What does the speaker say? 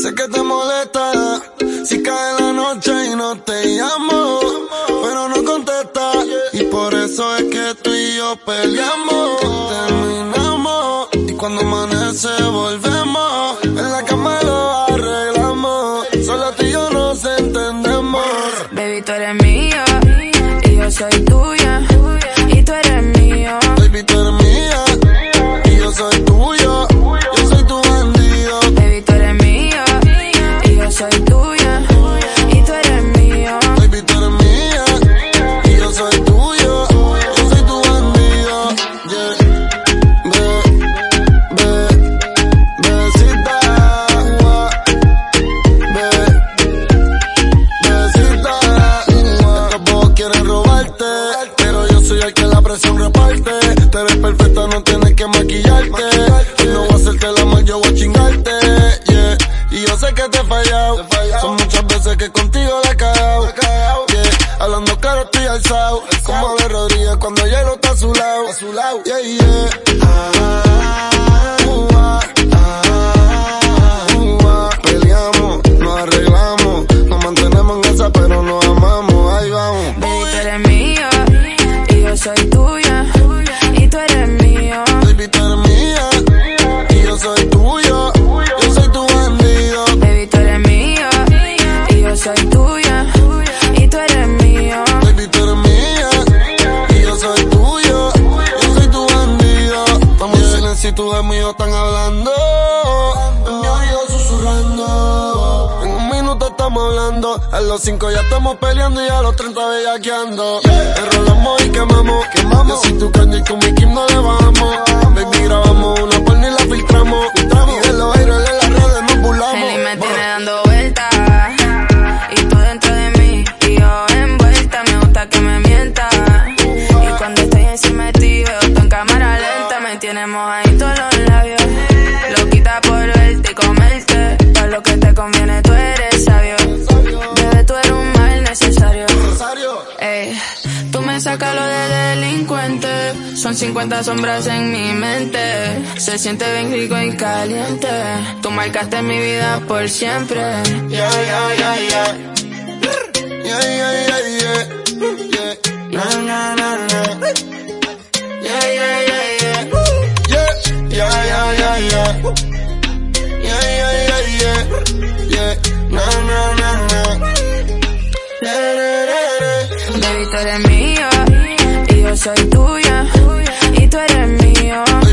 Sé que te molesta si cae la noche y no te llamo, pero no contesta, y por eso es que tú y yo peleamos. Terminamos y cuando amanece volvemos, en la cama lo arreglamos, solo tú y yo nos entendemos. Baby, tú eres mía y yo soy tuya, y tú eres mío. Baby, tú eres mía y yo soy tuyo, yo soy tu bandido. Baby, tú eres mía y yo soy tuya, y tú eres mío. Baby, tú eres mía y yo soy tuyo, yo soy tu bandido. Yeah. Besita, besita. Estos bobos quieren robarte, pero yo soy el que la presión reparte. Te ves perfecta, no tienes que maquillarte. Hoy no voy a hacerte el amor, yo voy a chingarte. Yeah. Y yo sé que te he fallado, son muchas veces que contigo la he cagado. Yeah. Hablando claro estoy alzado, como Ave Rodríguez cuando hielo está a su lado. Yeah, yeah. Peleamos, nos arreglamos, nos mantenemos en esa pero nos amamos, ahí vamos. Baby, tú eres mía y yo soy tuya, y tú eres mío. Baby, tú eres mía y yo soy tuyo, yo soy tu bandido. Baby, tú eres mía y yo soy tuya, y tú eres mío. Baby, tú eres mía y yo soy tuyo, yo soy tu bandido. Estamos en silencio y tus amigos están hablando, en mi oído susurrando. En un minuto estamos hablando, a los 5 ya estamos peleando y a los 30 bellaqueando. Enrolamos y quemamos, yo soy tu candy y con mi Kim no le bajamos. Baby, grabamos una porno y la filtramos, y de los aires en las redes nos burlamos. Él me tiene dando vueltas, y tú dentro de mí, y yo envuelta. Me gusta que me mienta, y cuando estoy encima de ti veo tú en cámara lenta. Me tienes mojadito los labios, loquita por verte y comerte. Para lo que te conviene tú eres sabio, bebé, tú eres un mal necesario. Ey, tú me sacas lo de delincuente, son 50 sombras en mi mente. Se siente bien rico y caliente, tú marcaste mi vida por siempre. Yeah, yeah, yeah, yeah. Yeah, yeah, yeah, yeah. Yeah. Na, na, na, na. Yeah, yeah, yeah, yeah. Yeah, yeah, yeah, yeah, yeah. Yeah, yeah, yeah, yeah. Yeah. Na, na, na, na. Baby, tú eres mía y yo soy tuya, y tú eres mío.